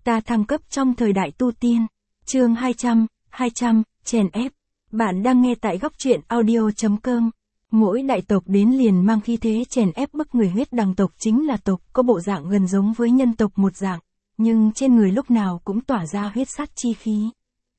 Ta thăng cấp trong thời đại tu tiên. Chương 200, chèn ép. Bạn đang nghe tại góc truyện audio.com. Mỗi đại tộc đến liền mang khí thế chèn ép bức người. Huyết đằng tộc chính là tộc có bộ dạng gần giống với nhân tộc một dạng, nhưng trên người lúc nào cũng tỏa ra huyết sát chi khí.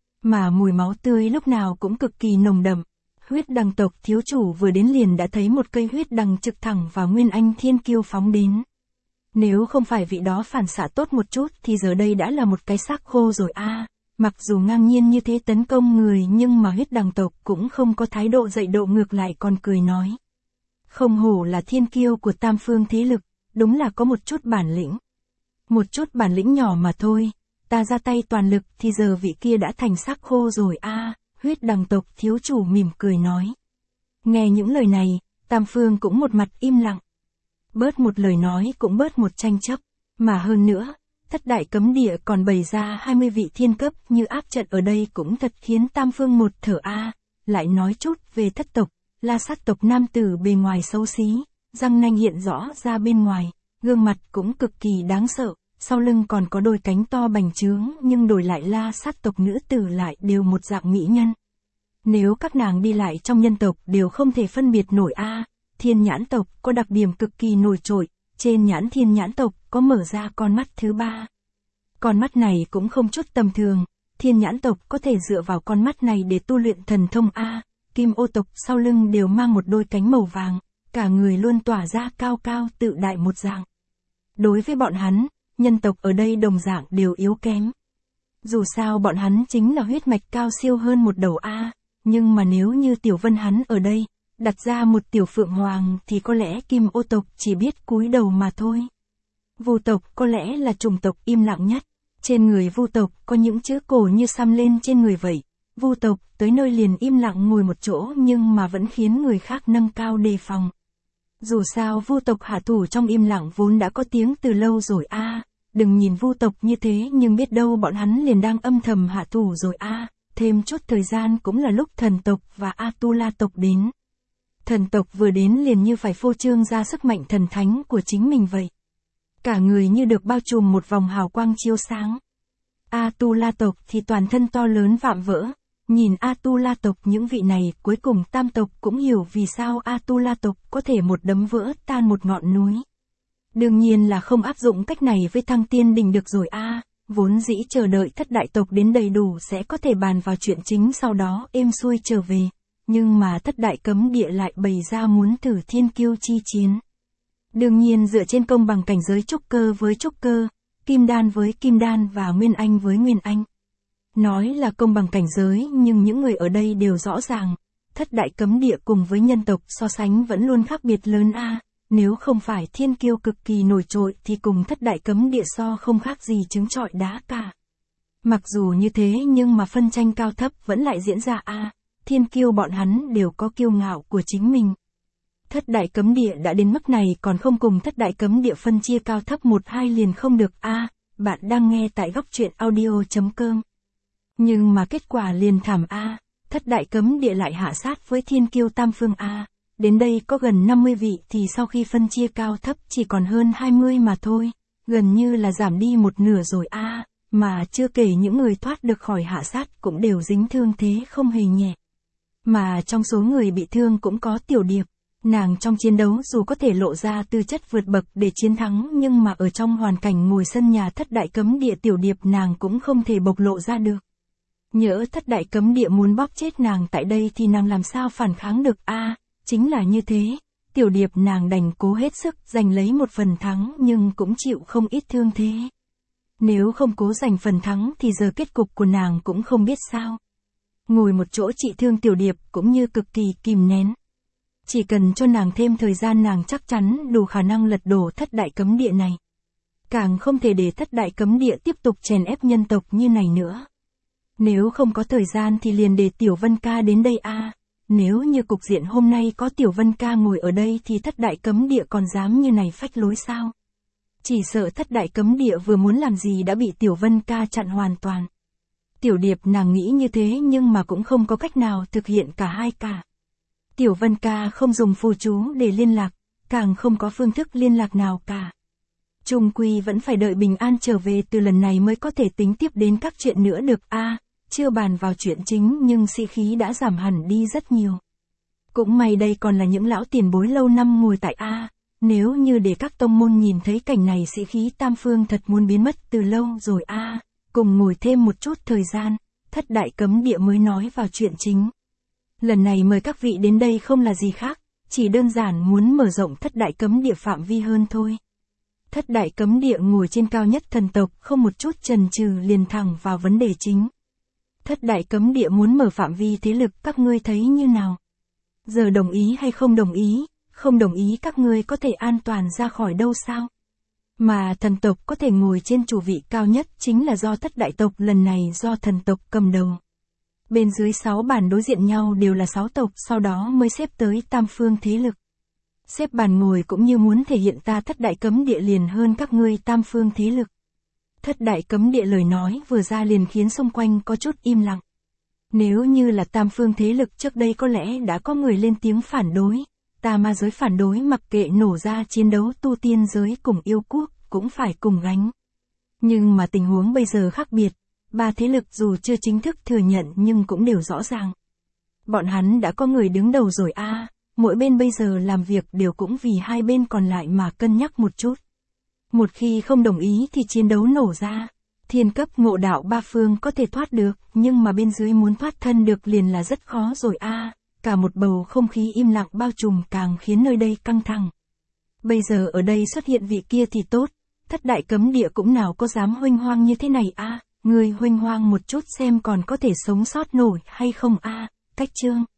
Mà mùi máu tươi lúc nào cũng cực kỳ nồng đậm. Huyết đằng tộc thiếu chủ vừa đến liền đã thấy một cây huyết đằng trực thẳng vào Nguyên Anh Thiên Kiêu phóng đến. Nếu không phải vị đó phản xạ tốt một chút thì giờ đây đã là một cái xác khô rồi a. Mặc dù ngang nhiên như thế tấn công người nhưng mà huyết đằng tộc cũng không có thái độ dạy độ, ngược lại còn cười nói. Không hổ là thiên kiêu của tam phương thế lực, đúng là có một chút bản lĩnh. Một chút bản lĩnh nhỏ mà thôi, ta ra tay toàn lực thì giờ vị kia đã thành xác khô rồi a. Huyết đằng tộc thiếu chủ mỉm cười nói. Nghe những lời này, tam phương cũng một mặt im lặng. Bớt một lời nói cũng bớt một tranh chấp, mà hơn nữa, thất đại cấm địa còn bày ra 20 vị thiên cấp như áp trận ở đây cũng thật khiến tam phương một thở a. Lại nói chút về thất tộc, La Sát tộc nam tử bề ngoài xấu xí, răng nanh hiện rõ ra bên ngoài, gương mặt cũng cực kỳ đáng sợ, sau lưng còn có đôi cánh to bành trướng, nhưng đổi lại La Sát tộc nữ tử lại đều một dạng mỹ nhân. Nếu các nàng đi lại trong nhân tộc đều không thể phân biệt nổi a. Thiên nhãn tộc có đặc điểm cực kỳ nổi trội, trên nhãn thiên nhãn tộc có mở ra con mắt thứ ba. Con mắt này cũng không chút tầm thường, thiên nhãn tộc có thể dựa vào con mắt này để tu luyện thần thông a. Kim ô tộc sau lưng đều mang một đôi cánh màu vàng, cả người luôn tỏa ra cao cao tự đại một dạng. Đối với bọn hắn, nhân tộc ở đây đồng dạng đều yếu kém. Dù sao bọn hắn chính là huyết mạch cao siêu hơn một đầu a, nhưng mà nếu như Tiểu Vân hắn ở đây, đặt ra một tiểu phượng hoàng thì có lẽ Kim ô tộc chỉ biết cúi đầu mà thôi. Vu tộc có lẽ là chủng tộc im lặng nhất. Trên người Vu tộc có những chữ cổ như xăm lên trên người vậy. Vu tộc tới nơi liền im lặng ngồi một chỗ nhưng mà vẫn khiến người khác nâng cao đề phòng. Dù sao Vu tộc hạ thủ trong im lặng vốn đã có tiếng từ lâu rồi a. Đừng nhìn Vu tộc như thế nhưng biết đâu bọn hắn liền đang âm thầm hạ thủ rồi a. Thêm chút thời gian cũng là lúc thần tộc và Atula tộc đến. Thần tộc vừa đến liền như phải phô trương ra sức mạnh thần thánh của chính mình vậy. Cả người như được bao trùm một vòng hào quang chiếu sáng. Atula tộc thì toàn thân to lớn vạm vỡ. Nhìn Atula tộc những vị này cuối cùng tam tộc cũng hiểu vì sao Atula tộc có thể một đấm vỡ tan một ngọn núi. Đương nhiên là không áp dụng cách này với Thăng Tiên Đình được rồi a. Vốn dĩ chờ đợi thất đại tộc đến đầy đủ sẽ có thể bàn vào chuyện chính sau đó êm xuôi trở về. Nhưng mà thất đại cấm địa lại bày ra muốn thử thiên kiêu chi chiến. Đương nhiên dựa trên công bằng cảnh giới trúc cơ với trúc cơ, kim đan với kim đan và nguyên anh với nguyên anh. Nói là công bằng cảnh giới nhưng những người ở đây đều rõ ràng, thất đại cấm địa cùng với nhân tộc so sánh vẫn luôn khác biệt lớn a. Nếu không phải thiên kiêu cực kỳ nổi trội thì cùng thất đại cấm địa so không khác gì trứng trọi đá cả. Mặc dù như thế nhưng mà phân tranh cao thấp vẫn lại diễn ra a. Thiên kiêu bọn hắn đều có kiêu ngạo của chính mình. Thất đại cấm địa đã đến mức này còn không cùng thất đại cấm địa phân chia cao thấp 1-2 liền không được a. Bạn đang nghe tại góc truyện audio.com. Nhưng mà kết quả liền thảm a. Thất đại cấm địa lại hạ sát với thiên kiêu tam phương a. Đến đây có gần 50 vị thì sau khi phân chia cao thấp chỉ còn hơn 20 mà thôi. Gần như là giảm đi một nửa rồi a. Mà chưa kể những người thoát được khỏi hạ sát cũng đều dính thương thế không hề nhẹ. Mà trong số người bị thương cũng có Tiểu Điệp. Nàng trong chiến đấu dù có thể lộ ra tư chất vượt bậc để chiến thắng nhưng mà ở trong hoàn cảnh ngồi sân nhà thất đại cấm địa Tiểu Điệp nàng cũng không thể bộc lộ ra được. Nhỡ thất đại cấm địa muốn bóp chết nàng tại đây thì nàng làm sao phản kháng được a. Chính là như thế, Tiểu Điệp nàng đành cố hết sức giành lấy một phần thắng nhưng cũng chịu không ít thương thế. Nếu không cố giành phần thắng thì giờ kết cục của nàng cũng không biết sao. Ngồi một chỗ trị thương Tiểu Điệp cũng như cực kỳ kìm nén. Chỉ cần cho nàng thêm thời gian nàng chắc chắn đủ khả năng lật đổ thất đại cấm địa này. Càng không thể để thất đại cấm địa tiếp tục chèn ép nhân tộc như này nữa. Nếu không có thời gian thì liền để Tiểu Vân Ca đến đây a. Nếu như cục diện hôm nay có Tiểu Vân Ca ngồi ở đây thì thất đại cấm địa còn dám như này phách lối sao? Chỉ sợ thất đại cấm địa vừa muốn làm gì đã bị Tiểu Vân Ca chặn hoàn toàn. Tiểu Điệp nàng nghĩ như thế nhưng mà cũng không có cách nào thực hiện cả hai cả. Tiểu Vân Ca không dùng phù chú để liên lạc, càng không có phương thức liên lạc nào cả. Chung quy vẫn phải đợi bình an trở về từ lần này mới có thể tính tiếp đến các chuyện nữa được chưa bàn vào chuyện chính nhưng sĩ khí đã giảm hẳn đi rất nhiều. Cũng may đây còn là những lão tiền bối lâu năm ngồi tại nếu như để các tông môn nhìn thấy cảnh này sĩ khí tam phương thật muốn biến mất từ lâu rồi cùng ngồi thêm một chút thời gian, Thất Đại Cấm Địa mới nói vào chuyện chính. Lần này mời các vị đến đây không là gì khác, chỉ đơn giản muốn mở rộng Thất Đại Cấm Địa phạm vi hơn thôi. Thất Đại Cấm Địa ngồi trên cao nhất thần tộc không một chút chần chừ liền thẳng vào vấn đề chính. Thất Đại Cấm Địa muốn mở phạm vi thế lực các ngươi thấy như nào? Giờ đồng ý hay không đồng ý? Không đồng ý các ngươi có thể an toàn ra khỏi đâu sao? Mà thần tộc có thể ngồi trên chủ vị cao nhất chính là do Thất Đại tộc lần này do thần tộc cầm đầu. Bên dưới 6 bàn đối diện nhau đều là 6 tộc sau đó mới xếp tới tam phương thế lực. Xếp bàn ngồi cũng như muốn thể hiện ta Thất Đại Cấm Địa liền hơn các ngươi tam phương thế lực. Thất Đại Cấm Địa lời nói vừa ra liền khiến xung quanh có chút im lặng. Nếu như là tam phương thế lực trước đây có lẽ đã có người lên tiếng phản đối. Tà ma giới phản đối mặc kệ nổ ra chiến đấu tu tiên giới cùng yêu quốc, cũng phải cùng gánh. Nhưng mà tình huống bây giờ khác biệt, 3 thế lực dù chưa chính thức thừa nhận nhưng cũng đều rõ ràng. Bọn hắn đã có người đứng đầu rồi mỗi bên bây giờ làm việc đều cũng vì hai bên còn lại mà cân nhắc một chút. Một khi không đồng ý thì chiến đấu nổ ra, thiên cấp ngộ đạo 3 phương có thể thoát được, nhưng mà bên dưới muốn thoát thân được liền là rất khó rồi Cả một bầu không khí im lặng bao trùm càng khiến nơi đây căng thẳng. Bây giờ ở đây xuất hiện vị kia thì tốt, Thất Đại Cấm Địa cũng nào có dám huênh hoang như thế này người huênh hoang một chút xem còn có thể sống sót nổi hay không Cách chương